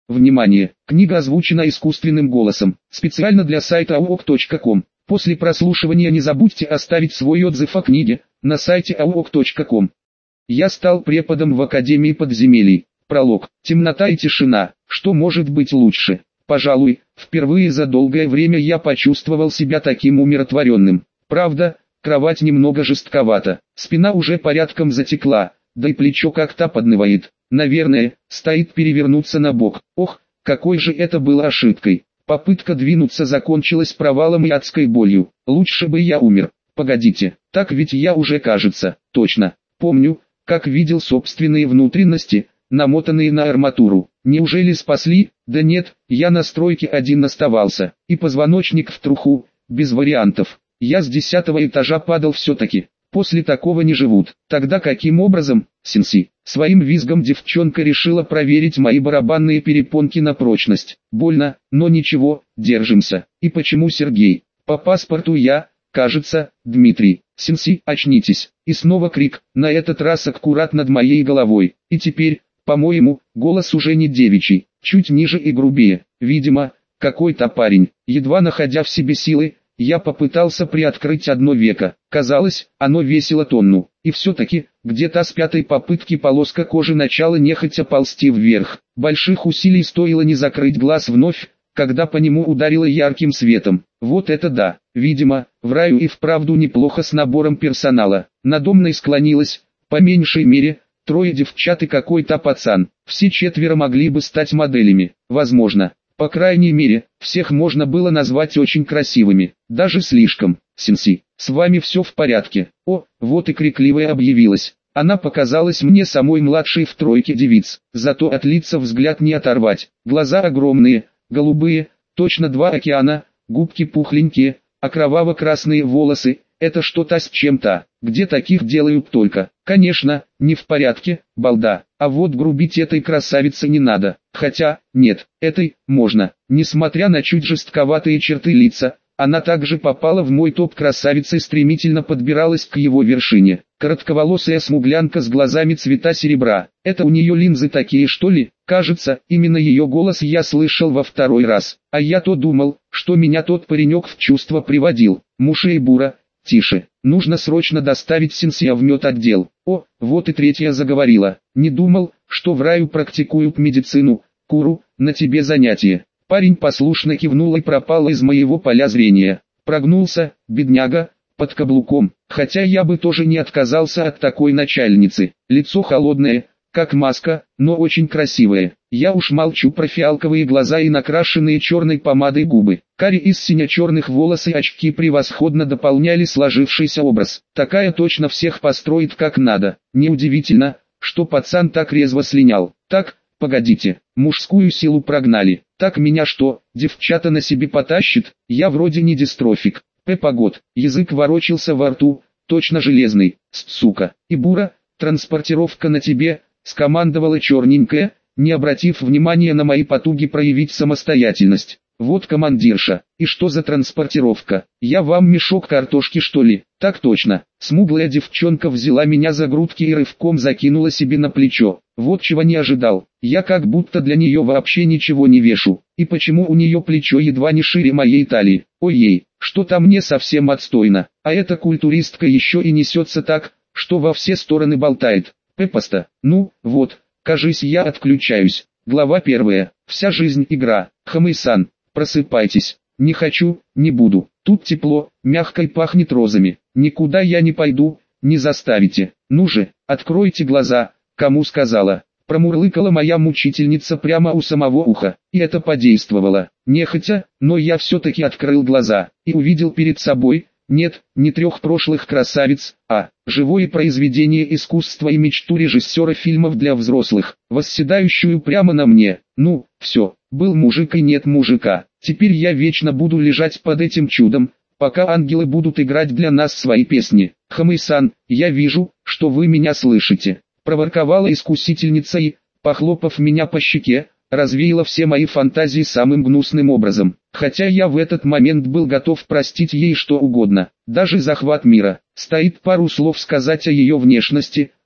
Внимание! Книга озвучена искусственным голосом, специально для сайта aok.com. После прослушивания не забудьте оставить свой отзыв о книге на сайте aok.com. Я стал преподом в Академии подземелий. Пролог. Темнота и тишина. Что может быть лучше? Пожалуй, впервые за долгое время я почувствовал себя таким умиротворенным. Правда, кровать немного жестковата, спина уже порядком затекла, да и плечо как-то поднывает. Наверное, стоит перевернуться на бок. Ох, какой же это было ошибкой. Попытка двинуться закончилась провалом и адской болью. Лучше бы я умер. Погодите, так ведь я уже, кажется, точно помню, как видел собственные внутренности, намотанные на арматуру. Неужели спасли? Да нет, я на стройке один оставался, и позвоночник в труху, без вариантов. Я с 10-го этажа падал все-таки. После такого не живут. Тогда каким образом, Синси? Своим визгом девчонка решила проверить мои барабанные перепонки на прочность. Больно, но ничего, держимся. И почему Сергей? По паспорту я, кажется, Дмитрий. Синси, очнитесь. И снова крик, на этот раз аккурат над моей головой. И теперь, по-моему, голос уже не девичий, чуть ниже и грубее. Видимо, какой-то парень. Едва находя в себе силы, я попытался приоткрыть одно веко. Казалось, оно весило тонну. И все-таки, где-то с пятой попытки полоска кожи начала нехотя ползти вверх. Больших усилий стоило не закрыть глаз вновь, когда по нему ударило ярким светом. Вот это да! Видимо, в раю и вправду неплохо с набором персонала. Надо мной склонилась, по меньшей мере, 3 девчат и какой-то пацан. Все 4 могли бы стать моделями. Возможно. По крайней мере, всех можно было назвать очень красивыми, даже слишком. Синси, с вами все в порядке. О, вот и крикливая объявилась. Она показалась мне самой младшей в тройке девиц, зато от лица взгляд не оторвать. Глаза огромные, голубые, точно 2 океана, губки пухленькие, а кроваво-красные волосы, это что-то с чем-то. Где таких делают только? Конечно, не в порядке, балда. А вот грубить этой красавице не надо. Хотя, нет, этой, можно. Несмотря на чуть жестковатые черты лица, она также попала в мой топ красавиц и стремительно подбиралась к его вершине. Коротковолосая смуглянка с глазами цвета серебра. Это у нее линзы такие, что ли? Кажется, именно ее голос я слышал во 2-й раз. А я-то думал, что меня тот паренек в чувство приводил. Мушейбура. Тише, нужно срочно доставить Синсия в медотдел. О, вот и 3-я заговорила. Не думал, что в раю практикуют медицину. Куру, на тебе занятие. Парень послушно кивнул и пропал из моего поля зрения. Прогнулся, бедняга, под каблуком. Хотя я бы тоже не отказался от такой начальницы. Лицо холодное, как маска, но очень красивое. Я уж молчу про фиалковые глаза и накрашенные черной помадой губы. Кари из сине-черных волос и очки превосходно дополняли сложившийся образ. Такая точно всех построит как надо. Неудивительно, что пацан так резво слинял. Так, погодите, мужскую силу прогнали. Так меня что, девчата на себе потащит? Я вроде не дистрофик. Погодь, язык ворочался во рту, точно железный. Сука, и бура, транспортировка на тебе, скомандовала черненькая, не обратив внимания на мои потуги проявить самостоятельность. Вот командирша, и что за транспортировка? Я вам мешок картошки что ли? Так точно. Смуглая девчонка взяла меня за грудки и рывком закинула себе на плечо. Вот чего не ожидал. Я как будто для нее вообще ничего не вешу. И почему у нее плечо едва не шире моей талии? Ой-ей, что-то мне совсем отстойно. А эта культуристка еще и несется так, что во все стороны болтает. Пепоста. Ну, вот, кажись, я отключаюсь. Глава 1. Вся жизнь игра. Хамэй-сан, просыпайтесь. Не хочу, не буду. Тут тепло, мягко и пахнет розами. Никуда я не пойду, не заставите. Ну же, откройте глаза, кому сказала. Промурлыкала моя мучительница прямо у самого уха. И это подействовало. Нехотя, но я все-таки открыл глаза и увидел перед собой, нет, не 3 прошлых красавиц, а живое произведение искусства и мечту режиссера фильмов для взрослых, восседающую прямо на мне. Ну, все, был мужик и нет мужика. Теперь я вечно буду лежать под этим чудом, пока ангелы будут играть для нас свои песни. Хамэй-сан, я вижу, что вы меня слышите. Проворковала искусительница и, похлопав меня по щеке, развеяла все мои фантазии самым гнусным образом. Хотя я в этот момент был готов простить ей что угодно, даже захват мира. Стоит пару слов сказать о ее внешности,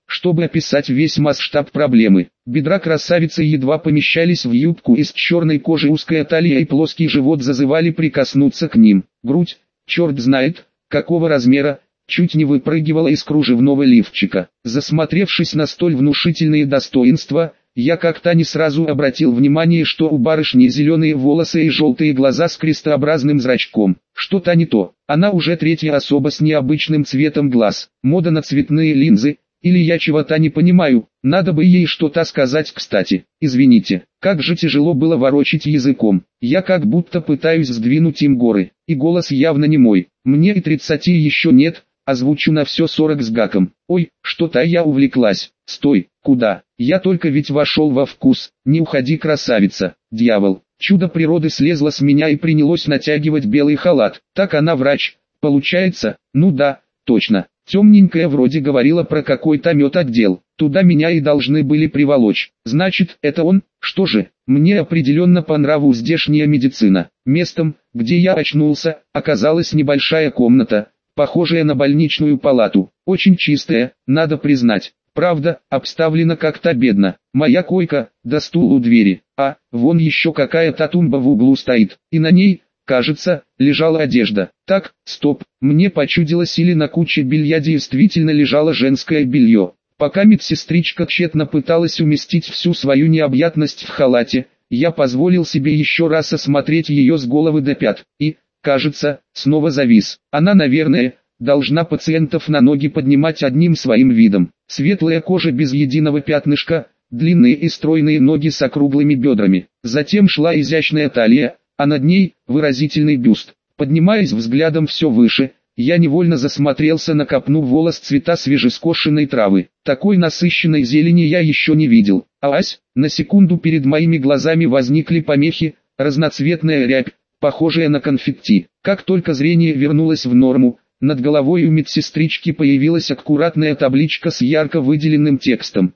чтобы описать весь масштаб проблемы. Бедра красавицы едва помещались в юбку из черной кожи, узкая талия и плоский живот зазывали прикоснуться к ним. Грудь, черт знает, какого размера, чуть не выпрыгивала из кружевного лифчика. Засмотревшись на столь внушительные достоинства, я как-то не сразу обратил внимание, что у барышни зеленые волосы и желтые глаза с крестообразным зрачком. Что-то не то. Она уже третья особа с необычным цветом глаз. Мода на цветные линзы. Или я чего-то не понимаю, надо бы ей что-то сказать кстати. Извините, как же тяжело было ворочить языком. Я как будто пытаюсь сдвинуть им горы. И голос явно не мой. Мне и 30 еще нет, озвучу на все 40 с гаком. Ой, что-то я увлеклась. Стой, куда? Я только ведь вошел во вкус. Не уходи, красавица. Дьявол. Чудо природы слезло с меня и принялось натягивать белый халат. Так она врач, получается? Ну да, точно. Темненькая вроде говорила про какой-то медотдел. Туда меня и должны были приволочь. Значит, это он? Что же, мне определенно по нраву здешняя медицина. Местом, где я очнулся, оказалась небольшая комната, похожая на больничную палату. Очень чистая, надо признать. Правда, обставлена как-то бедно. Моя койка, да стул у двери. А, вон еще какая-то тумба в углу стоит. И на ней, кажется, лежала одежда. Так, стоп, мне почудилось, или на куче белья действительно лежало женское белье. Пока медсестричка тщетно пыталась уместить всю свою необъятность в халате, я позволил себе еще раз осмотреть ее с головы до пят. И, кажется, снова завис. Она, наверное, должна пациентов на ноги поднимать одним своим видом. Светлая кожа без единого пятнышка, длинные и стройные ноги с округлыми бедрами. Затем шла изящная талия, а над ней выразительный бюст. Поднимаясь взглядом все выше, я невольно засмотрелся на копну волос цвета свежескошенной травы. Такой насыщенной зелени я еще не видел. Ась, на секунду перед моими глазами возникли помехи, разноцветная рябь, похожая на конфетти. Как только зрение вернулось в норму, над головой у медсестрички появилась аккуратная табличка с ярко выделенным текстом.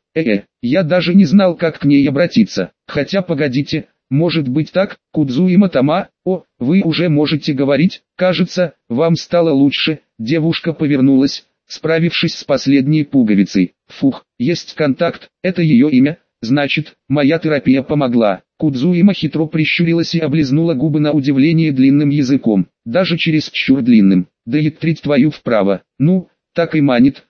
Я даже не знал, как к ней обратиться. Хотя погодите, может быть так, Кудзуима Тама, вы уже можете говорить, кажется, вам стало лучше. Девушка повернулась, справившись с последней пуговицей. Фух, есть контакт, это ее имя, значит, моя терапия помогла. Кудзуима хитро прищурилась и облизнула губы на удивление длинным языком, даже чересчур длинным. Да и трить твою вправо, ну, так и манит,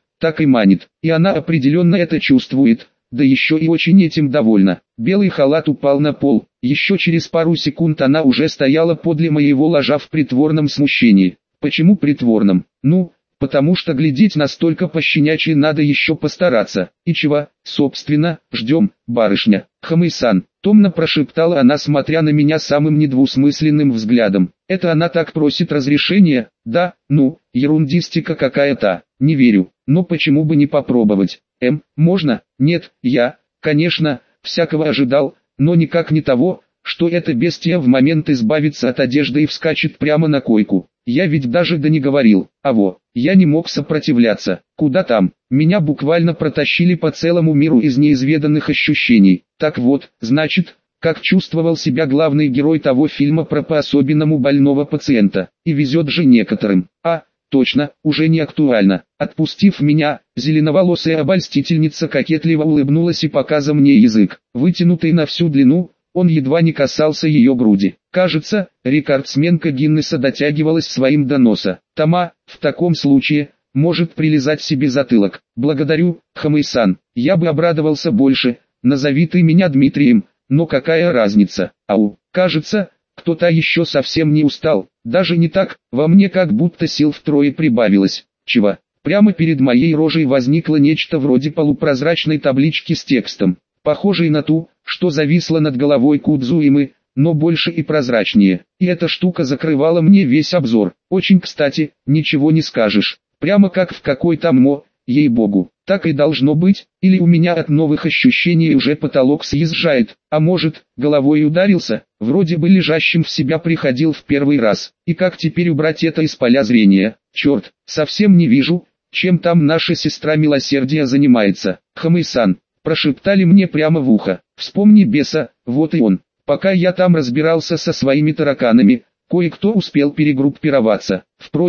и она определенно это чувствует, да еще и очень этим довольна. Белый халат упал на пол, еще через пару секунд она уже стояла подле моего ложа в притворном смущении. Почему притворном? Ну, потому что глядеть настолько пощенячьи надо еще постараться. И чего, собственно, ждем, барышня? Хамэй-сан, томно прошептала она, смотря на меня самым недвусмысленным взглядом. Это она так просит разрешения? Да, ну, ерундистика какая-то, не верю, но почему бы не попробовать? Можно? Нет, я, конечно, всякого ожидал, но никак не того, что эта бестия в момент избавится от одежды и вскачет прямо на койку. Я ведь даже не говорил, я не мог сопротивляться. Куда там, меня буквально протащили по целому миру из неизведанных ощущений. Так вот, значит, как чувствовал себя главный герой того фильма про по-особенному больного пациента. И везет же некоторым. Точно, уже не актуально. Отпустив меня, зеленоволосая обольстительница кокетливо улыбнулась и показала мне язык, вытянутый на всю длину. Он едва не касался ее груди. Кажется, рекордсменка Гиннесса дотягивалась своим до носа. Тама, в таком случае, может прилизать себе затылок. Благодарю, Хамэй-сан, я бы обрадовался больше. Назови ты меня Дмитрием, но какая разница? Кажется, кто-то еще совсем не устал. Даже не так, во мне как будто сил втрое прибавилось. Чего? Прямо перед моей рожей возникло нечто вроде полупрозрачной таблички с текстом, похожей на ту, что зависла над головой Кудзуимы, но больше и прозрачнее. И эта штука закрывала мне весь обзор. Очень кстати, ничего не скажешь. Прямо как в какой-то ММО, ей-богу. Так и должно быть, или у меня от новых ощущений уже потолок съезжает, а может, головой ударился, вроде бы лежащим в себя приходил в первый раз. И как теперь убрать это из поля зрения? Черт, совсем не вижу, чем там наша сестра милосердия занимается. Хамэй-сан, прошептали мне прямо в ухо. Вспомни беса, вот и он. Пока я там разбирался со своими тараканами, кое-кто успел перегруппироваться. Впрочем,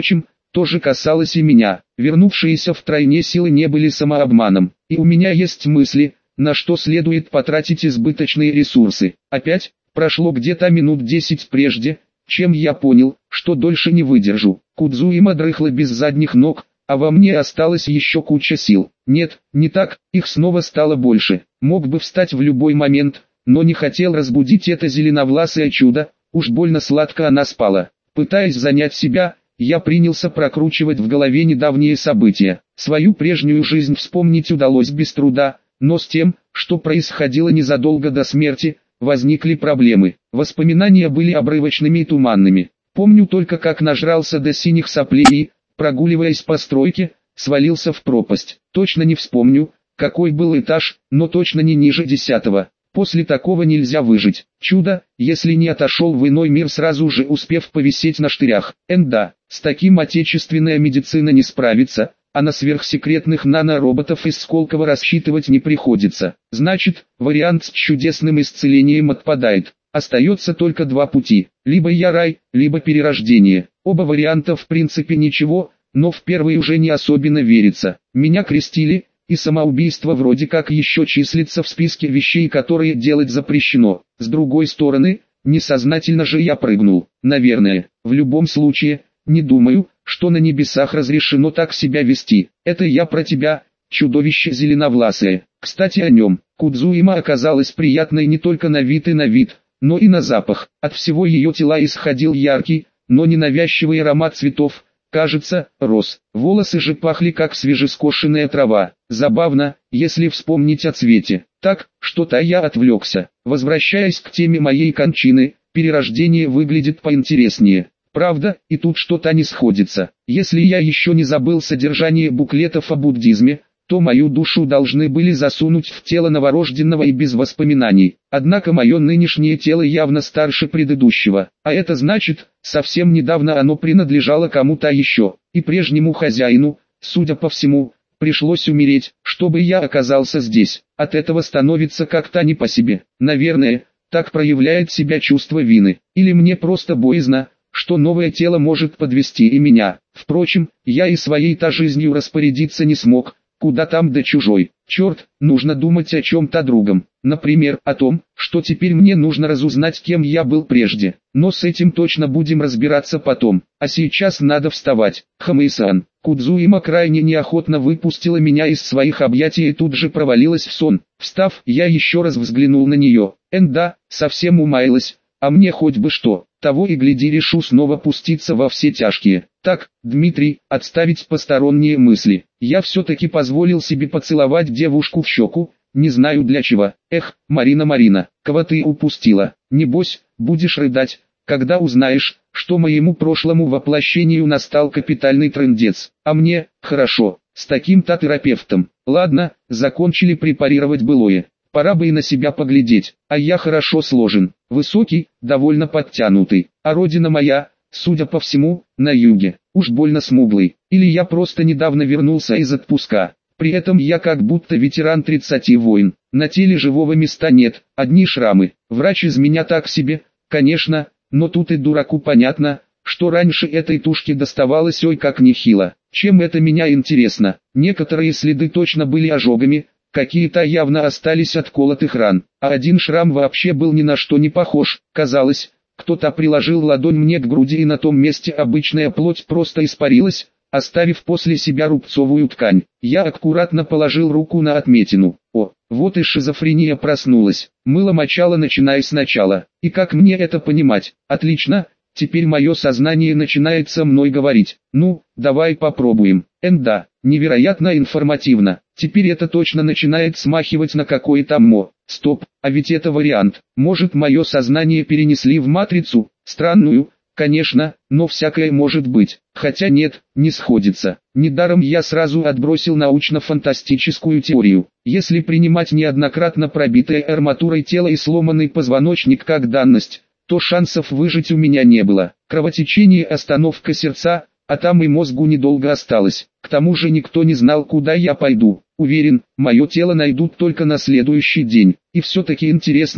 то же касалось и меня. Вернувшиеся втройне силы не были самообманом, и у меня есть мысли, на что следует потратить избыточные ресурсы. Опять, прошло где-то минут 10 прежде, чем я понял, что дольше не выдержу. Кудзуима дрыхла без задних ног, а во мне осталась еще куча сил. Нет, не так, их снова стало больше. Мог бы встать в любой момент, но не хотел разбудить это зеленовласое чудо, уж больно сладко она спала. Пытаясь занять себя, я принялся прокручивать в голове недавние события. Свою прежнюю жизнь вспомнить удалось без труда, но с тем, что происходило незадолго до смерти, возникли проблемы. Воспоминания были обрывочными и туманными. Помню только, как нажрался до синих соплей и, прогуливаясь по стройке, свалился в пропасть. Точно не вспомню, какой был этаж, но точно не ниже 10-го. После такого нельзя выжить. Чудо, если не отошел в иной мир сразу же успев повисеть на штырях. Да, с таким отечественная медицина не справится, а на сверхсекретных нанороботов из Сколково рассчитывать не приходится. Значит, вариант с чудесным исцелением отпадает. Остается только два пути. Либо я рай, либо перерождение. Оба варианта в принципе ничего, но в первый уже не особенно верится. Меня крестили, и самоубийство вроде как еще числится в списке вещей, которые делать запрещено. С другой стороны, несознательно же я прыгнул. Наверное, в любом случае, не думаю, что на небесах разрешено так себя вести. Это я про тебя, чудовище зеленовласое. Кстати о нем. Кудзуима оказалась приятной не только на вид и на вид, но и на запах. От всего ее тела исходил яркий, но ненавязчивый аромат цветов, кажется, роз. Волосы же пахли как свежескошенная трава. Забавно, если вспомнить о цвете. Так, что-то я отвлекся. Возвращаясь к теме моей кончины, перерождение выглядит поинтереснее. Правда, и тут что-то не сходится. Если я еще не забыл содержание буклетов о буддизме, то мою душу должны были засунуть в тело новорожденного и без воспоминаний. Однако мое нынешнее тело явно старше предыдущего, а это значит, совсем недавно оно принадлежало кому-то еще, и прежнему хозяину, судя по всему, пришлось умереть, чтобы я оказался здесь. От этого становится как-то не по себе. Наверное, так проявляет себя чувство вины, или мне просто боязно, что новое тело может подвести и меня. Впрочем, я и своей-то жизнью распорядиться не смог. Куда там до чужой? Черт, нужно думать о чем-то другом. Например, о том, что теперь мне нужно разузнать, кем я был прежде. Но с этим точно будем разбираться потом. А сейчас надо вставать. Хамэй-сан. Кудзуима крайне неохотно выпустила меня из своих объятий и тут же провалилась в сон. Встав, я еще раз взглянул на нее. Да, совсем умаялась. А мне хоть бы что. Того и гляди, решу снова пуститься во все тяжкие. Так, Дмитрий, отставить посторонние мысли. Я все-таки позволил себе поцеловать девушку в щеку, не знаю для чего. Эх, Марина, кого ты упустила? Небось, будешь рыдать, когда узнаешь, что моему прошлому воплощению настал капитальный трындец. А мне, хорошо, с таким-то терапевтом. Ладно, закончили препарировать былое. Пора бы и на себя поглядеть, а я хорошо сложен, высокий, довольно подтянутый, а родина моя, судя по всему, на юге, уж больно смуглый, или я просто недавно вернулся из отпуска, при этом я как будто ветеран 30 войн, на теле живого места нет, одни шрамы, врач из меня так себе, конечно, но тут и дураку понятно, что раньше этой тушке доставалось ой как нехило, чем это меня интересно, некоторые следы точно были ожогами, какие-то явно остались от колотых ран, а один шрам вообще был ни на что не похож. Казалось, кто-то приложил ладонь мне к груди и на том месте обычная плоть просто испарилась, оставив после себя рубцовую ткань. Я аккуратно положил руку на отметину. О, вот и шизофрения проснулась. Мыло-мочало начиная сначала. И как мне это понимать? Отлично, теперь мое сознание начинает со мной говорить. Ну, давай попробуем. Да, невероятно информативно. Теперь это точно начинает смахивать на какой-то МО. Стоп, а ведь это вариант. Может, мое сознание перенесли в матрицу? Странную, конечно, но всякое может быть. Хотя нет, не сходится. Недаром я сразу отбросил научно-фантастическую теорию. Если принимать неоднократно пробитое арматурой тело и сломанный позвоночник как данность, то шансов выжить у меня не было. Кровотечение, остановка сердца, а там и мозгу недолго осталось. К тому же никто не знал, куда я пойду. Уверен, мое тело найдут только на следующий день. И все-таки интересно,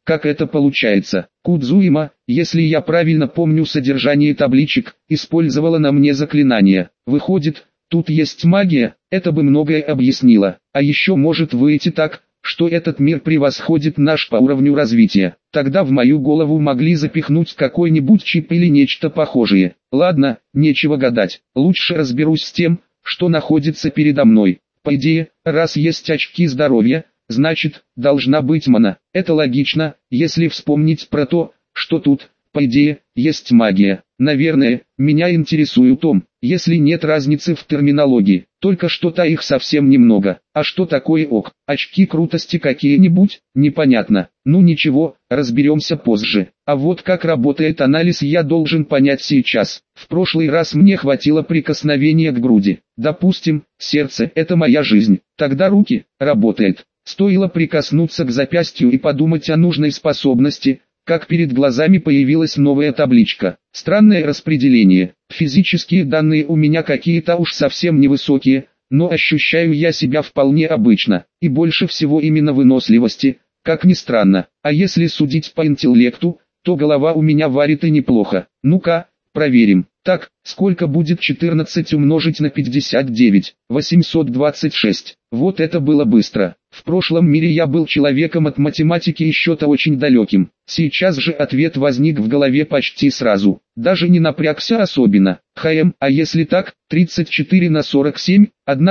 как это получается. Кудзуима, если я правильно помню содержание табличек, использовала на мне заклинание. Выходит, тут есть магия, это бы многое объяснило. А еще может выйти так, что этот мир превосходит наш по уровню развития. Тогда в мою голову могли запихнуть какой-нибудь чип или нечто похожее. Ладно, нечего гадать, лучше разберусь с тем, что находится передо мной. По идее, раз есть очки здоровья, значит, должна быть мана. Это логично, если вспомнить про то, что тут, по идее, есть магия. Наверное, меня интересует ум, если нет разницы в терминологии. Только что-то их совсем немного. А что такое ок? Очки крутости какие-нибудь? Непонятно. Ну ничего, разберемся позже. А вот как работает анализ я должен понять сейчас. В прошлый раз мне хватило прикосновения к груди. Допустим, сердце – это моя жизнь. Тогда руки – работает. Стоило прикоснуться к запястью и подумать о нужной способности, как перед глазами появилась новая табличка. Странное распределение. Физические данные у меня какие-то уж совсем невысокие, но ощущаю я себя вполне обычно, и больше всего именно выносливости, как ни странно. А если судить по интеллекту, то голова у меня варит и неплохо. Ну-ка, проверим. Так, сколько будет 14 умножить на 59? 826. Вот это было быстро. В прошлом мире я был человеком от математики и счета очень далеким. Сейчас же ответ возник в голове почти сразу. Даже не напрягся особенно. А если так, 34 на 47,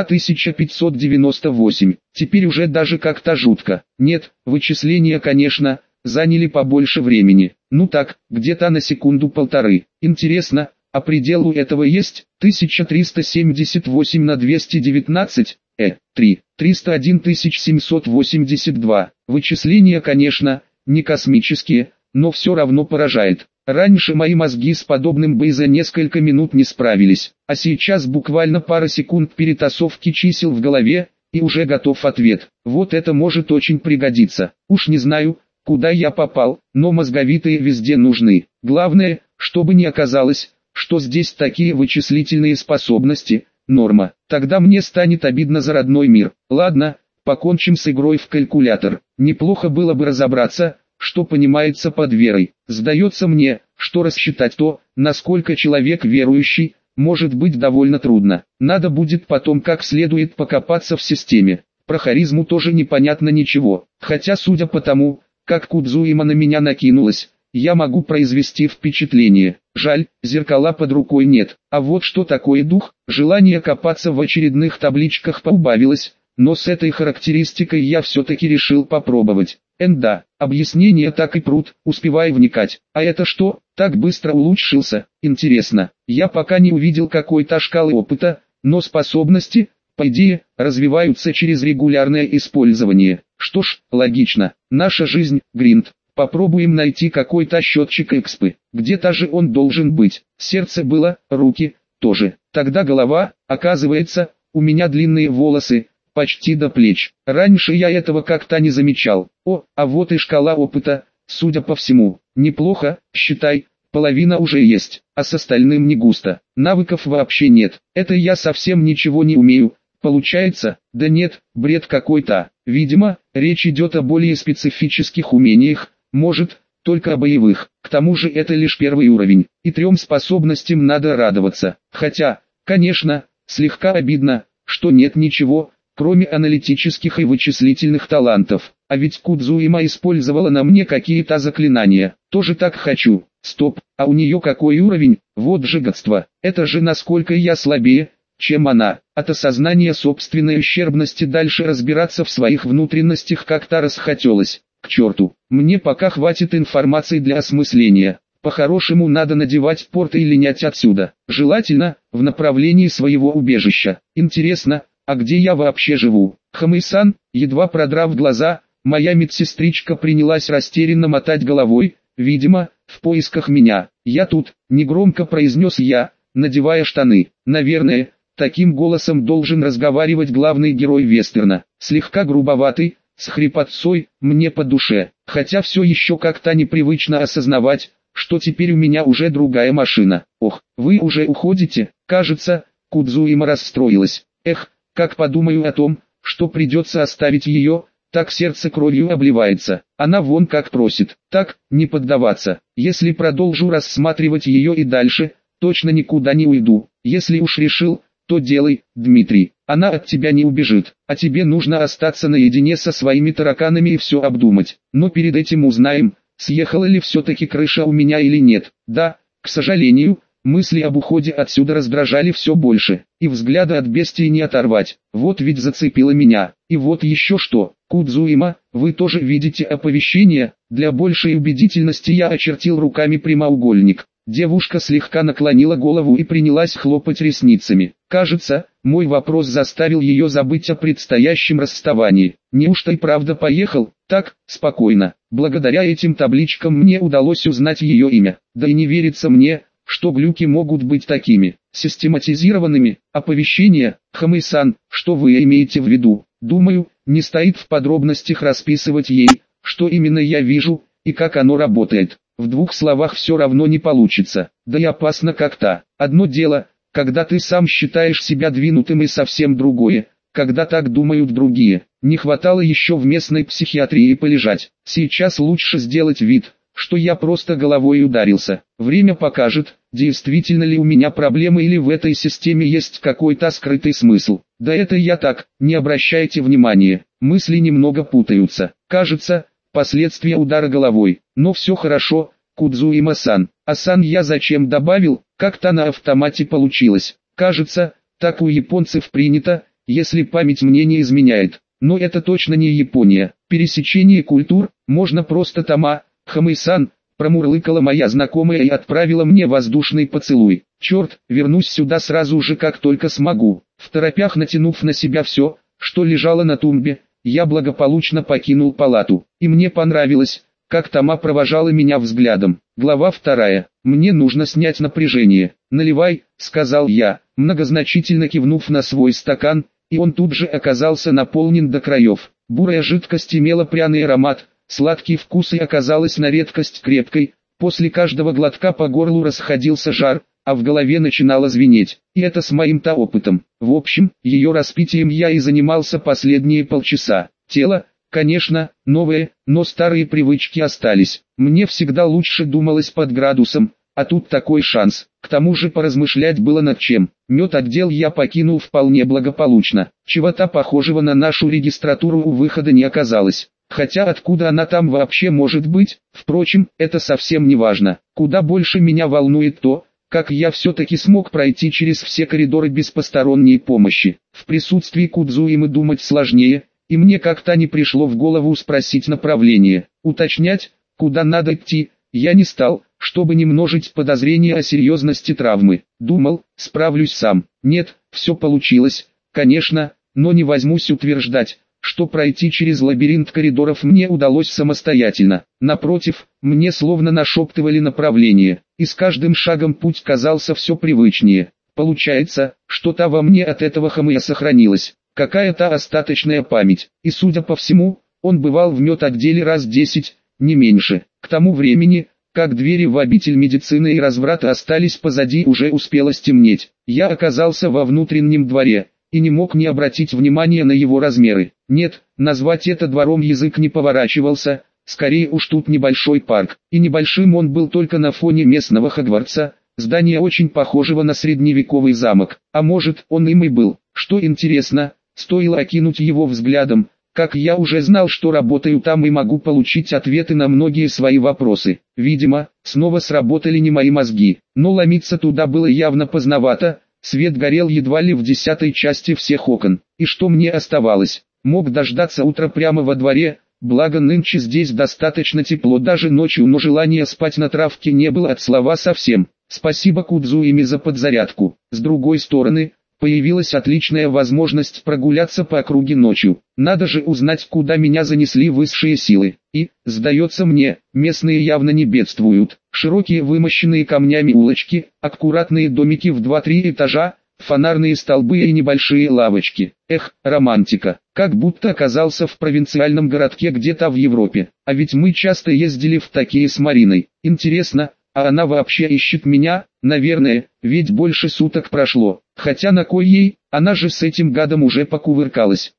1598. Теперь уже даже как-то жутко. Нет, вычисления, конечно, заняли побольше времени. Ну так, где-то на секунду-полторы. Интересно, а предел у этого есть? 1378 на 219, 301 782. Вычисления, конечно, не космические, но все равно поражает. Раньше мои мозги с подобным бы и за несколько минут не справились, а сейчас буквально пара секунд перетасовки чисел в голове, и уже готов ответ. Вот это может очень пригодиться. Уж не знаю, куда я попал, но мозговитые везде нужны. Главное, чтобы не оказалось, что здесь такие вычислительные способности – норма. Тогда мне станет обидно за родной мир. Ладно, покончим с игрой в калькулятор. Неплохо было бы разобраться, что понимается под верой. Сдается мне, что рассчитать то, насколько человек верующий, может быть довольно трудно. Надо будет потом как следует покопаться в системе. Про харизму тоже непонятно ничего. Хотя судя по тому, как Кудзуима на меня накинулась, я могу произвести впечатление. Жаль, зеркала под рукой нет. А вот что такое дух, желание копаться в очередных табличках поубавилось, но с этой характеристикой я все-таки решил попробовать. Да, объяснения так и прут, успевай вникать. А это что, так быстро улучшился? Интересно, я пока не увидел какой-то шкалы опыта, но способности, по идее, развиваются через регулярное использование. Что ж, логично, наша жизнь – гринд. Попробуем найти какой-то счетчик экспы. Где-то же он должен быть. Сердце было, руки тоже. Тогда голова, оказывается, у меня длинные волосы, почти до плеч. Раньше я этого как-то не замечал. А вот и шкала опыта, судя по всему. Неплохо, считай, половина уже есть, а с остальным не густо. Навыков вообще нет. Это я совсем ничего не умею. Получается? Да нет, бред какой-то. Видимо, речь идет о более специфических умениях. Может, только о боевых. К тому же это лишь первый уровень, и 3 способностям надо радоваться. Хотя, конечно, слегка обидно, что нет ничего, кроме аналитических и вычислительных талантов. А ведь Кудзуима использовала на мне какие-то заклинания. Тоже так хочу. Стоп, а у нее какой уровень? Вот же гадство. Это же насколько я слабее, чем она. От осознания собственной ущербности дальше разбираться в своих внутренностях как-то расхотелось. К черту, мне пока хватит информации для осмысления. По-хорошему надо надевать порты и линять отсюда. Желательно, в направлении своего убежища. Интересно, а где я вообще живу? Хамэй-сан, едва продрав глаза, моя медсестричка принялась растерянно мотать головой, видимо, в поисках меня. «Я тут», — негромко произнес я, надевая штаны. Наверное, таким голосом должен разговаривать главный герой вестерна. Слегка грубоватый, с хрипотцой, мне по душе, хотя все еще как-то непривычно осознавать, что теперь у меня уже другая машина. Ох, вы уже уходите? Кажется, Кудзуима расстроилась. Эх, как подумаю о том, что придется оставить ее, так сердце кровью обливается. Она вон как просит. Так, не поддаваться. Если продолжу рассматривать ее и дальше, точно никуда не уйду. Если уж решил, то делай, Дмитрий. Она от тебя не убежит, а тебе нужно остаться наедине со своими тараканами и все обдумать. Но перед этим узнаем, съехала ли все-таки крыша у меня или нет. Да, к сожалению, мысли об уходе отсюда раздражали все больше, и взгляда от бестии не оторвать. Вот ведь зацепило меня. И вот еще что, Кудзуима, вы тоже видите оповещение? Для большей убедительности я очертил руками прямоугольник. Девушка слегка наклонила голову и принялась хлопать ресницами. Кажется, мой вопрос заставил ее забыть о предстоящем расставании. Неужто и правда поехал? Так, спокойно. Благодаря этим табличкам мне удалось узнать ее имя. Да и не верится мне, что глюки могут быть такими систематизированными. Оповещение, Хамэй-сан, что вы имеете в виду? Думаю, не стоит в подробностях расписывать ей, что именно я вижу, и как оно работает. В двух словах все равно не получится, да и опасно как-то. Одно дело, когда ты сам считаешь себя двинутым, и совсем другое, когда так думают другие. Не хватало еще в местной психиатрии полежать. Сейчас лучше сделать вид, что я просто головой ударился. Время покажет, действительно ли у меня проблемы или в этой системе есть какой-то скрытый смысл. Да это я так, не обращайте внимания. Мысли немного путаются. Кажется, последствия удара головой. Но все хорошо, Кудзуима-сан. А сан я зачем добавил, как-то на автомате получилось. Кажется, так у японцев принято, если память мне не изменяет. Но это точно не Япония. Пересечение культур, можно просто Тома, Хамэй-сан, промурлыкала моя знакомая и отправила мне воздушный поцелуй. Черт, вернусь сюда сразу же как только смогу. Второпях натянув на себя все, что лежало на тумбе, я благополучно покинул палату. И мне понравилось, как Тома провожала меня взглядом. Глава 2. Мне нужно снять напряжение. «Наливай», — сказал я, многозначительно кивнув на свой стакан, и он тут же оказался наполнен до краев. Бурая жидкость имела пряный аромат, сладкий вкус и оказалась на редкость крепкой. После каждого глотка по горлу расходился жар, а в голове начинало звенеть. И это с моим-то опытом. В общем, ее распитием я и занимался последние полчаса. Тело, конечно, новое, но старые привычки остались. Мне всегда лучше думалось под градусом, а тут такой шанс. К тому же поразмышлять было над чем. Медотдел я покинул вполне благополучно. Чего-то похожего на нашу регистратуру у выхода не оказалось. Хотя откуда она там вообще может быть? Впрочем, это совсем не важно. Куда больше меня волнует то, как я все-таки смог пройти через все коридоры без посторонней помощи. В присутствии Кудзуимы думать сложнее, и мне как-то не пришло в голову спросить направление. Уточнять, куда надо идти, я не стал, чтобы не множить подозрения о серьезности травмы. Думал, справлюсь сам. Нет, все получилось, конечно, но не возьмусь утверждать, что пройти через лабиринт коридоров мне удалось самостоятельно. Напротив, мне словно нашептывали направление, и с каждым шагом путь казался все привычнее. Получается, что-то во мне от этого Хамэя сохранилось, какая-то остаточная память, и судя по всему, он бывал в медотделе раз 10, не меньше. К тому времени, как двери в обитель медицины и разврата остались позади, уже успело стемнеть. Я оказался во внутреннем дворе, и не мог не обратить внимания на его размеры. Нет, назвать это двором язык не поворачивался, скорее уж тут небольшой парк. И небольшим он был только на фоне местного Хогвартса, здания очень похожего на средневековый замок. А может, он им и был. Что интересно, стоило окинуть его взглядом, как я уже знал, что работаю там и могу получить ответы на многие свои вопросы. Видимо, снова сработали не мои мозги, но ломиться туда было явно поздновато. Свет горел едва ли в 10-й части всех окон. И что мне оставалось? Мог дождаться утра прямо во дворе, благо нынче здесь достаточно тепло даже ночью, но желания спать на травке не было от слова совсем. Спасибо Кудзуиме за подзарядку. С другой стороны, появилась отличная возможность прогуляться по округе ночью. Надо же узнать, куда меня занесли высшие силы. И, сдается мне, местные явно не бедствуют. Широкие вымощенные камнями улочки, аккуратные домики в 2-3 этажа, фонарные столбы и небольшие лавочки. Эх, романтика. Как будто оказался в провинциальном городке где-то в Европе. А ведь мы часто ездили в такие с Мариной. Интересно, а она вообще ищет меня? Наверное, ведь больше суток прошло. Хотя на кой ей, она же с этим гадом уже покувыркалась.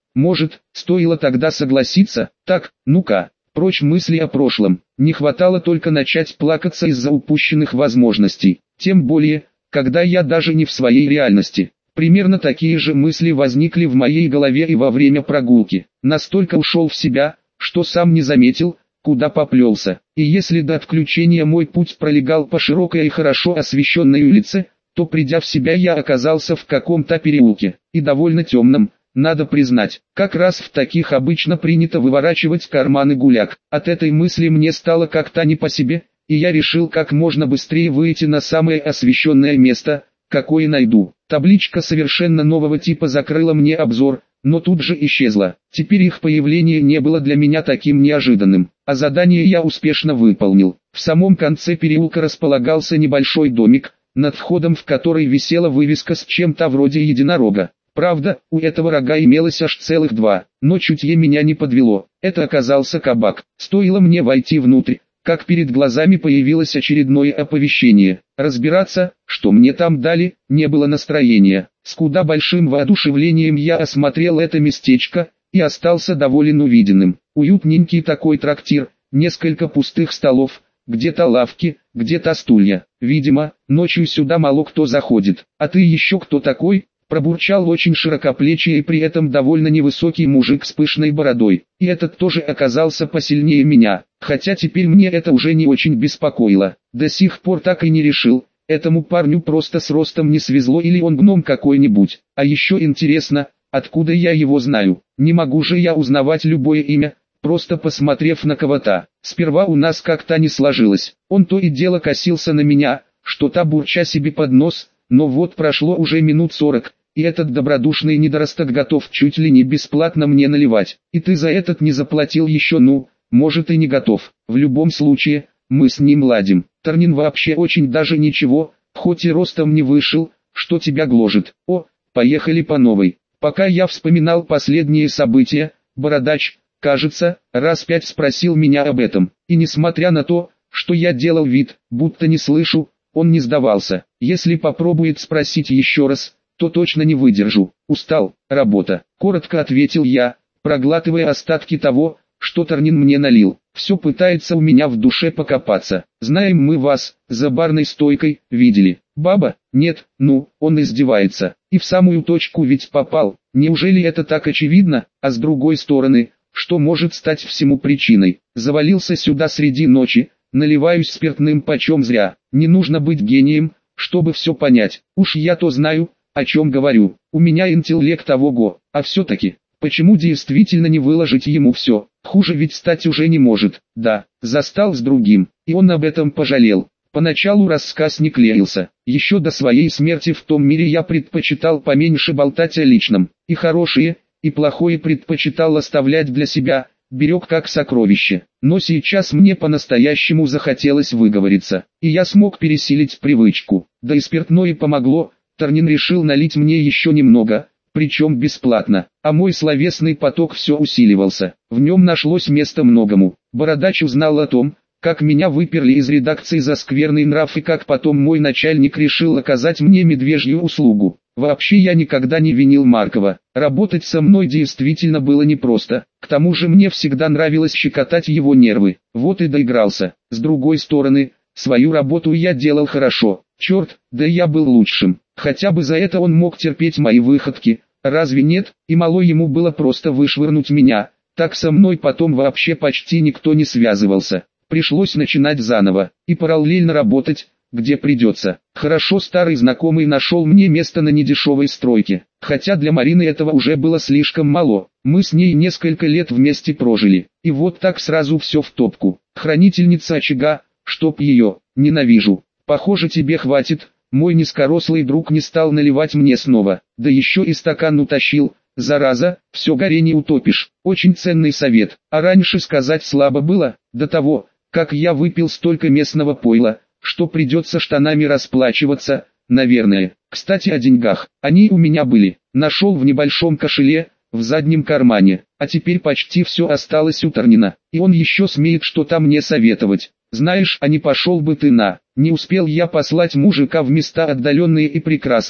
Может, стоило тогда согласиться? Так, ну-ка, прочь мысли о прошлом. Не хватало только начать плакаться из-за упущенных возможностей. Тем более, когда я даже не в своей реальности. Примерно такие же мысли возникли в моей голове и во время прогулки. Настолько ушел в себя, что сам не заметил, куда поплелся. И если до отключения мой путь пролегал по широкой и хорошо освещенной улице, то придя в себя я оказался в каком-то переулке, и довольно темном, надо признать. Как раз в таких обычно принято выворачивать карманы гуляк. От этой мысли мне стало как-то не по себе, и я решил как можно быстрее выйти на самое освещенное место, какое найду. Табличка совершенно нового типа закрыла мне обзор, но тут же исчезла. Теперь их появление не было для меня таким неожиданным, а задание я успешно выполнил. В самом конце переулка располагался небольшой домик, над входом в который висела вывеска с чем-то вроде единорога. Правда, у этого рога имелось аж целых два, но чутье меня не подвело. Это оказался кабак. Стоило мне войти внутрь, как перед глазами появилось очередное оповещение. Разбираться, что мне там дали, не было настроения. С куда большим воодушевлением я осмотрел это местечко, и остался доволен увиденным. Уютненький такой трактир, несколько пустых столов, где-то лавки, где-то стулья. Видимо, ночью сюда мало кто заходит. А ты еще кто такой? Пробурчал очень широкоплечий и при этом довольно невысокий мужик с пышной бородой. И этот тоже оказался посильнее меня, хотя теперь мне это уже не очень беспокоило. До сих пор так и не решил, этому парню просто с ростом не свезло или он гном какой-нибудь. А еще интересно, откуда я его знаю? Не могу же я узнавать любое имя, просто посмотрев на кого-то. Сперва у нас как-то не сложилось. Он то и дело косился на меня, что-то бурча себе под нос, но вот прошло уже минут 40. И этот добродушный недоросток готов чуть ли не бесплатно мне наливать. И ты за этот не заплатил еще, ну, может и не готов. В любом случае, мы с ним ладим. Тарнин вообще очень даже ничего, хоть и ростом не вышел, что тебя гложет. О, поехали по новой. Пока я вспоминал последние события, бородач, кажется, раз 5 спросил меня об этом. И несмотря на то, что я делал вид, будто не слышу, он не сдавался. Если попробует спросить еще раз, то точно не выдержу. Устал, работа. Коротко ответил я, проглатывая остатки того, что Тарнин мне налил. Все пытается у меня в душе покопаться. Знаем мы вас, за барной стойкой, видели. Баба? Нет, ну, он издевается. И в самую точку ведь попал. Неужели это так очевидно? А с другой стороны, что может стать всему причиной? Завалился сюда среди ночи, наливаюсь спиртным почем зря. Не нужно быть гением, чтобы все понять. Уж я-то знаю, о чем говорю. У меня интеллект ого-го, а все-таки, почему действительно не выложить ему все? Хуже ведь стать уже не может. Да, застал с другим, и он об этом пожалел. Поначалу рассказ не клеился. Еще до своей смерти в том мире я предпочитал поменьше болтать о личном. И хорошее, и плохое предпочитал оставлять для себя, берег как сокровище. Но сейчас мне по-настоящему захотелось выговориться. И я смог пересилить привычку. Да и спиртное помогло. Тарнин решил налить мне еще немного, причем бесплатно, а мой словесный поток все усиливался. В нем нашлось место многому. Бородач узнал о том, как меня выперли из редакции за скверный нрав и как потом мой начальник решил оказать мне медвежью услугу. Вообще я никогда не винил Маркова. Работать со мной действительно было непросто. К тому же мне всегда нравилось щекотать его нервы. Вот и доигрался. С другой стороны, свою работу я делал хорошо. Черт, да я был лучшим. Хотя бы за это он мог терпеть мои выходки, разве нет? И мало ему было просто вышвырнуть меня. Так со мной потом вообще почти никто не связывался. Пришлось начинать заново, и параллельно работать, где придется. Хорошо старый знакомый нашел мне место на недешевой стройке. Хотя для Марины этого уже было слишком мало. Мы с ней несколько лет вместе прожили. И вот так сразу все в топку. Хранительница очага, чтоб ее, ненавижу. Похоже тебе хватит. Мой низкорослый друг не стал наливать мне снова, да еще и стакан утащил. Зараза, все горе не утопишь. Очень ценный совет. А раньше сказать слабо было, до того, как я выпил столько местного пойла, что придется штанами расплачиваться, наверное. Кстати о деньгах. Они у меня были. Нашел в небольшом кошеле, в заднем кармане. А теперь почти все осталось у Тарнина. И он еще смеет что-то мне советовать. Знаешь, а не пошел бы ты на... Не успел я послать мужика в места отдаленные и прекрасные,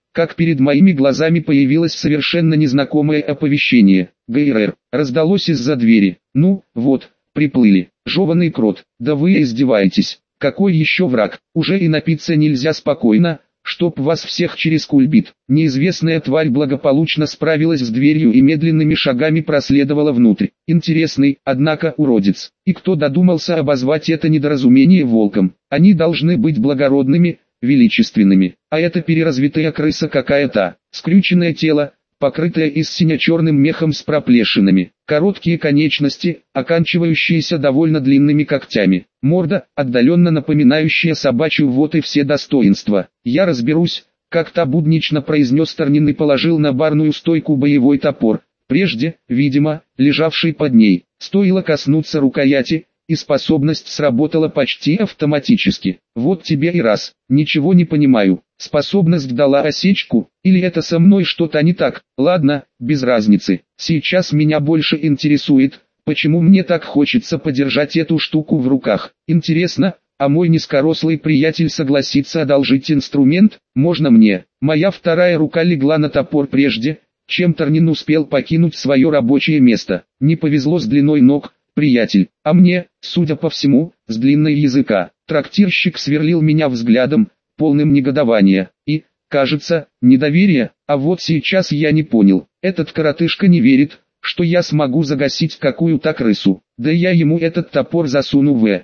как перед моими глазами появилось совершенно незнакомое оповещение. ГРР раздалось из-за двери. Ну, вот, приплыли. Жеванный крот, да вы издеваетесь. Какой еще враг? Уже и напиться нельзя спокойно, чтоб вас всех через кульбит. Неизвестная тварь благополучно справилась с дверью и медленными шагами проследовала внутрь. Интересный, однако, уродец. И кто додумался обозвать это недоразумение волком? Они должны быть благородными, величественными. А это переразвитая крыса какая-то. Скрюченное тело, покрытое истинно черным мехом с проплешинами, короткие конечности, оканчивающиеся довольно длинными когтями, морда, отдаленно напоминающая собачью, вот и все достоинства. Я разберусь, как-то буднично произнес Торнин и положил на барную стойку боевой топор, прежде, видимо, лежавший под ней. Стоило коснуться рукояти, и способность сработала почти автоматически. Вот тебе и раз. Ничего не понимаю. Способность дала осечку, или это со мной что-то не так? Ладно, без разницы. Сейчас меня больше интересует, почему мне так хочется подержать эту штуку в руках. Интересно, а мой низкорослый приятель согласится одолжить инструмент? Можно мне? Моя вторая рука легла на топор прежде, чем Торнин успел покинуть свое рабочее место. Не повезло с длиной ног, приятель, а мне, судя по всему, с длинной языка. Трактирщик сверлил меня взглядом, полным негодования, и, кажется, недоверия, а вот сейчас я не понял. Этот коротышка не верит, что я смогу загасить какую-то крысу. Да я ему этот топор засуну в.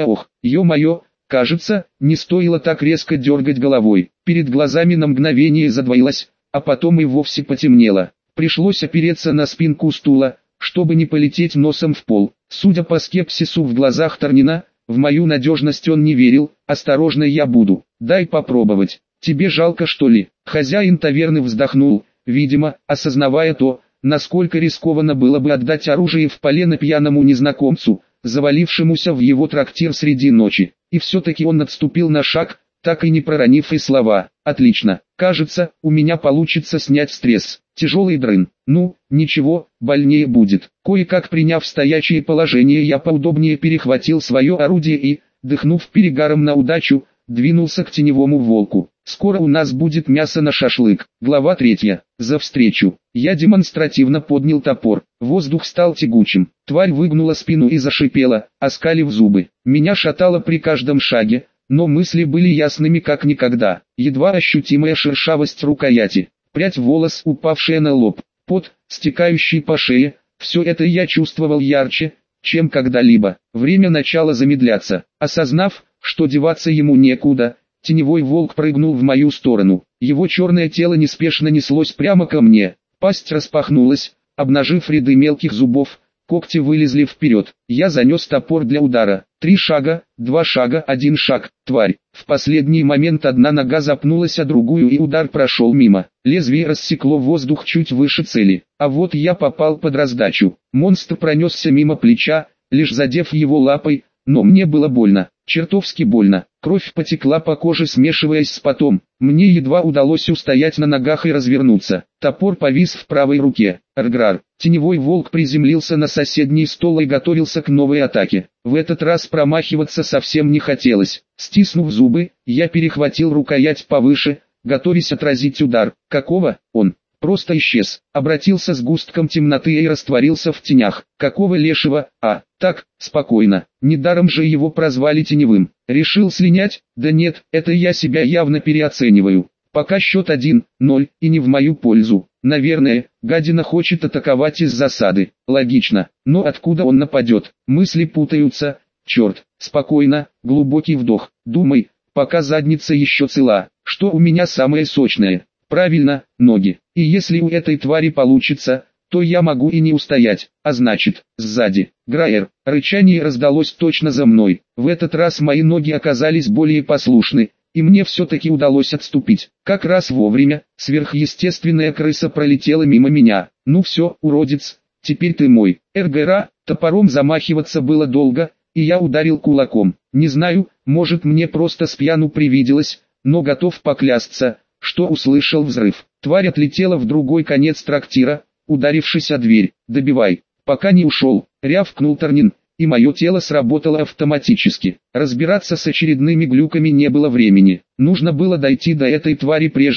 Ё-моё, кажется, не стоило так резко дергать головой. Перед глазами на мгновение задвоилось, а потом и вовсе потемнело. Пришлось опереться на спинку стула, чтобы не полететь носом в пол. Судя по скепсису в глазах Торнина, в мою надежность он не верил. Осторожно я буду. Дай попробовать. Тебе жалко, что ли? Хозяин таверны вздохнул, видимо, осознавая то, насколько рискованно было бы отдать оружие в полено пьяному незнакомцу, завалившемуся в его трактир среди ночи. И все-таки он отступил на шаг, так и не проронив и слова. Отлично. Кажется, у меня получится снять стресс. Тяжелый дрын. Ну, ничего, больнее будет. Кое-как приняв стоячее положение, я поудобнее перехватил свое орудие и, дыхнув перегаром на удачу, двинулся к теневому волку. Скоро у нас будет мясо на шашлык. Глава 3. За встречу. Я демонстративно поднял топор. Воздух стал тягучим. Тварь выгнула спину и зашипела, оскалив зубы. Меня шатало при каждом шаге, но мысли были ясными как никогда. Едва ощутимая шершавость рукояти, прядь волос, упавшая на лоб, пот, стекающий по шее, все это я чувствовал ярче, чем когда-либо. Время начало замедляться. Осознав, что деваться ему некуда, теневой волк прыгнул в мою сторону. Его черное тело неспешно неслось прямо ко мне. Пасть распахнулась, обнажив ряды мелких зубов. Когти вылезли вперед. Я занес топор для удара. 3 шага, 2 шага, 1 шаг. Тварь. В последний момент одна нога запнулась о другую, и удар прошел мимо. Лезвие рассекло воздух чуть выше цели. А вот я попал под раздачу. Монстр пронесся мимо плеча, лишь задев его лапой, но мне было больно. Чертовски больно. Кровь потекла по коже, смешиваясь с потом. Мне едва удалось устоять на ногах и развернуться. Топор повис в правой руке. Арграр. Теневой волк приземлился на соседний стол и готовился к новой атаке. В этот раз промахиваться совсем не хотелось. Стиснув зубы, я перехватил рукоять повыше, готовясь отразить удар. Какого? Он просто исчез, обратился сгустком темноты и растворился в тенях. Какого лешего? Так, спокойно. Недаром же его прозвали теневым. Решил слинять? Да нет, это я себя явно переоцениваю. Пока счет 1-0, и не в мою пользу. Наверное, гадина хочет атаковать из засады. Логично. Но откуда он нападет? Мысли путаются. Черт. Спокойно, глубокий вдох. Думай, пока задница еще цела. Что у меня самое сочное? Правильно, ноги. И если у этой твари получится, то я могу и не устоять. А значит, сзади. Граер. Рычание раздалось точно за мной. В этот раз мои ноги оказались более послушны, и мне все-таки удалось отступить. Как раз вовремя, сверхъестественная крыса пролетела мимо меня. Ну все, уродец, теперь ты мой. РГРА, топором замахиваться было долго, и я ударил кулаком. Не знаю, может мне просто спьяну привиделось, но готов поклясться, что услышал взрыв. Тварь отлетела в другой конец трактира, ударившись о дверь. «Добивай, пока не ушел», — рявкнул Торнин, и мое тело сработало автоматически. Разбираться с очередными глюками не было времени. Нужно было дойти до этой твари прежде,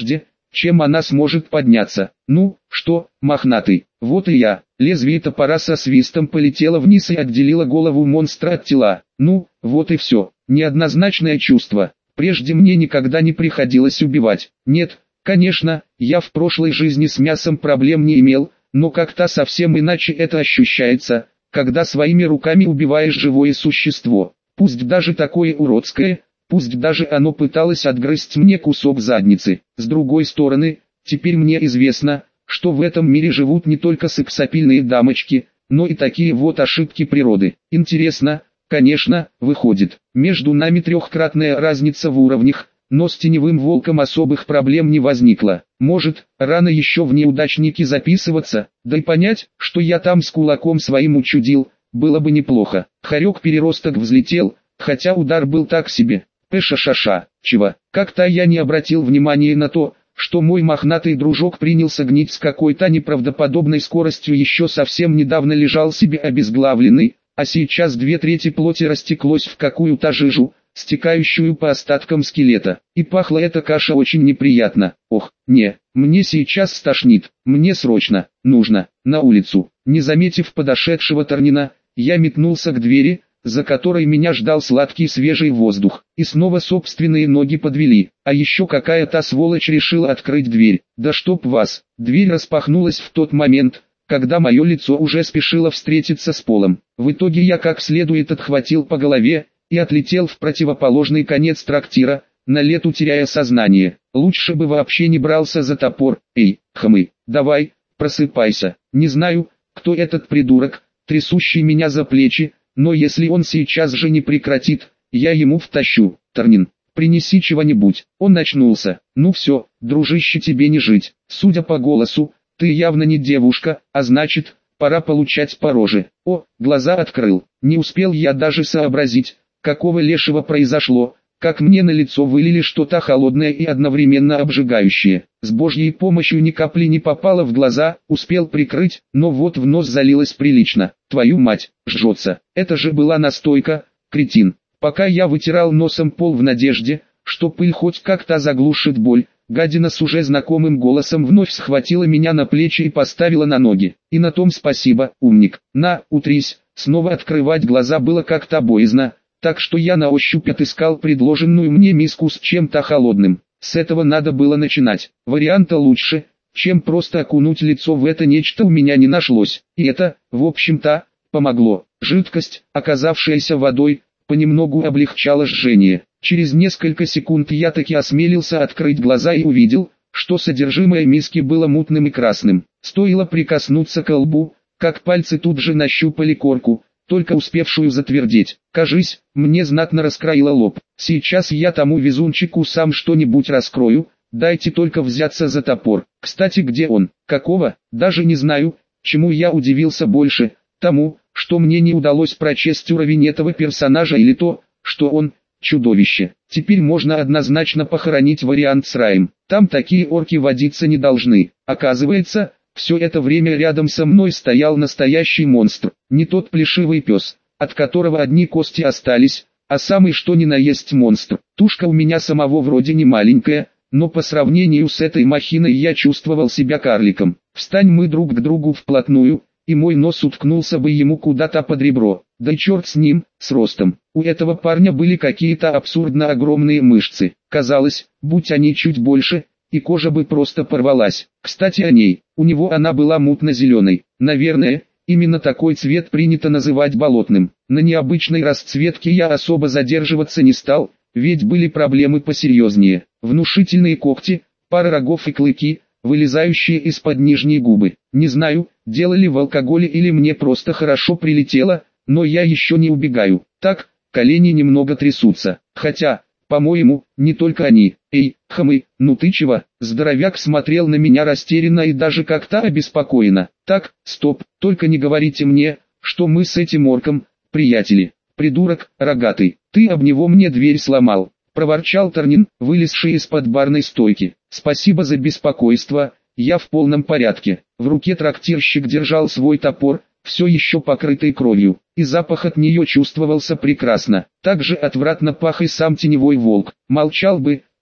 чем она сможет подняться. Ну, что, мохнатый, вот и я. Лезвие топора со свистом полетело вниз и отделило голову монстра от тела. Ну, вот и все. Неоднозначное чувство. Прежде мне никогда не приходилось убивать. Нет, конечно, я в прошлой жизни с мясом проблем не имел, но как-то совсем иначе это ощущается, когда своими руками убиваешь живое существо. Пусть даже такое уродское, пусть даже оно пыталось отгрызть мне кусок задницы. С другой стороны, теперь мне известно, что в этом мире живут не только сексапильные дамочки, но и такие вот ошибки природы. Интересно, конечно, выходит, между нами трехкратная разница в уровнях, но с теневым волком особых проблем не возникло. Может, рано еще в неудачники записываться, да и понять, что я там с кулаком своим учудил, было бы неплохо. Хорек-переросток взлетел, хотя удар был так себе. Пшшш, чего? Как-то я не обратил внимания на то, что мой мохнатый дружок принялся гнить с какой-то неправдоподобной скоростью, еще совсем недавно лежал себе обезглавленный, а сейчас 2/3 плоти растеклось в какую-то жижу, стекающую по остаткам скелета. И пахла эта каша очень неприятно. Ох, не, мне сейчас стошнит, мне срочно, нужно, на улицу. Не заметив подошедшего Торнина, я метнулся к двери, за которой меня ждал сладкий свежий воздух. И снова собственные ноги подвели. А еще какая-то сволочь решила открыть дверь. Да чтоб вас! Дверь распахнулась в тот момент, когда мое лицо уже спешило встретиться с полом. В итоге я как следует отхватил по голове и отлетел в противоположный конец трактира, на лету теряя сознание. Лучше бы вообще не брался за топор. Эй, хмы, давай, просыпайся. Не знаю, кто этот придурок, трясущий меня за плечи, но если он сейчас же не прекратит, я ему втащу. Торнин, принеси чего-нибудь. Он очнулся. Ну все, дружище, тебе не жить. Судя по голосу, ты явно не девушка, а значит, пора получать по роже. О, глаза открыл. Не успел я даже сообразить, какого лешего произошло, как мне на лицо вылили что-то холодное и одновременно обжигающее. С Божьей помощью ни капли не попало в глаза, успел прикрыть, но вот в нос залилось прилично. Твою мать, жжется. Это же была настойка, кретин. Пока я вытирал носом пол в надежде, что пыль хоть как-то заглушит боль, гадина с уже знакомым голосом вновь схватила меня на плечи и поставила на ноги. И на том спасибо, умник. На, утрись. Снова открывать глаза было как-то боязно, так что я на ощупь отыскал предложенную мне миску с чем-то холодным. С этого надо было начинать. Варианта лучше, чем просто окунуть лицо в это нечто, у меня не нашлось. И это, в общем-то, помогло. Жидкость, оказавшаяся водой, понемногу облегчала жжение. Через несколько секунд я таки осмелился открыть глаза и увидел, что содержимое миски было мутным и красным. Стоило прикоснуться к лбу, как пальцы тут же нащупали корку, только успевшую затвердеть. Кажись, мне знатно раскроило лоб. Сейчас я тому везунчику сам что-нибудь раскрою, дайте только взяться за топор. Кстати, где он? Какого? Даже не знаю, чему я удивился больше, тому, что мне не удалось прочесть уровень этого персонажа, или то, что он чудовище. Теперь можно однозначно похоронить вариант с раем. Там такие орки водиться не должны. Оказывается, все это время рядом со мной стоял настоящий монстр. Не тот плешивый пес, от которого одни кости остались, а самый что ни на есть монстр. Тушка у меня самого вроде не маленькая, но по сравнению с этой махиной я чувствовал себя карликом. Встань мы друг к другу вплотную, и мой нос уткнулся бы ему куда-то под ребро. Да и черт с ним, с ростом. У этого парня были какие-то абсурдно огромные мышцы. Казалось, будь они чуть больше, и кожа бы просто порвалась. Кстати о ней, у него она была мутно-зеленой. Наверное, именно такой цвет принято называть болотным. На необычной расцветке я особо задерживаться не стал, ведь были проблемы посерьезнее. Внушительные когти, пара рогов и клыки, вылезающие из-под нижней губы. Не знаю, делали в алкоголе или мне просто хорошо прилетело, но я еще не убегаю. Так, колени немного трясутся. Хотя, по-моему, не только они. Эй, хмы, ну ты чего? Здоровяк смотрел на меня растерянно и даже как-то обеспокоенно. Так, стоп, только не говорите мне, что мы с этим орком, приятели. Придурок, рогатый, ты об него мне дверь сломал. Проворчал Торнин, вылезший из-под барной стойки. Спасибо за беспокойство, я в полном порядке. В руке трактирщик держал свой топор, все еще покрытый кровью, и запах от нее чувствовался прекрасно. Также отвратно пах и сам теневой волк. Молчал бы,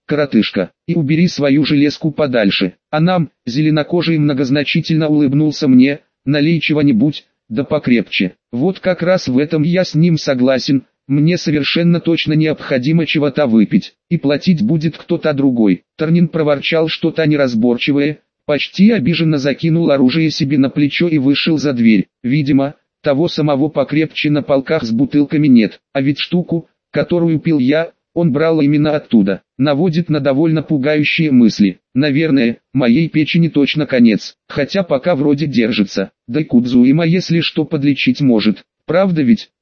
коротышка, и убери свою железку подальше. А нам, зеленокожий многозначительно улыбнулся мне, налей чего-нибудь, да покрепче. Вот как раз в этом я с ним согласен, мне совершенно точно необходимо чего-то выпить, и платить будет кто-то другой. Тарнин проворчал что-то неразборчивое, почти обиженно закинул оружие себе на плечо и вышел за дверь. Видимо, того самого покрепче на полках с бутылками нет, а ведь штуку, которую пил я, он брал именно оттуда. Наводит на довольно пугающие мысли. Наверное, моей печени точно конец, хотя пока вроде держится. Да и Кудзуима если что подлечить может. Правда ведь?